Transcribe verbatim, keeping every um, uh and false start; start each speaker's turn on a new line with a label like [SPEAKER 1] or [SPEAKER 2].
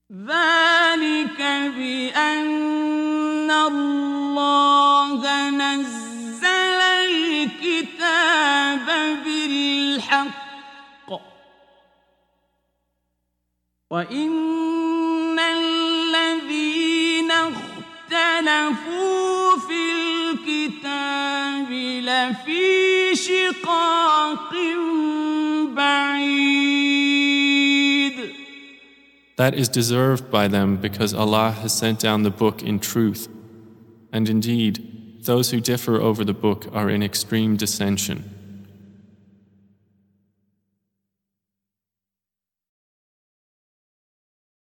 [SPEAKER 1] ذلك بأن الله نزل الكتاب بالحق وإن الذين اختلفوا في الكتاب لفي شقاق بعيد.
[SPEAKER 2] That is deserved by them because Allah has sent down the book in truth. And indeed, those who differ over the book are in extreme dissension.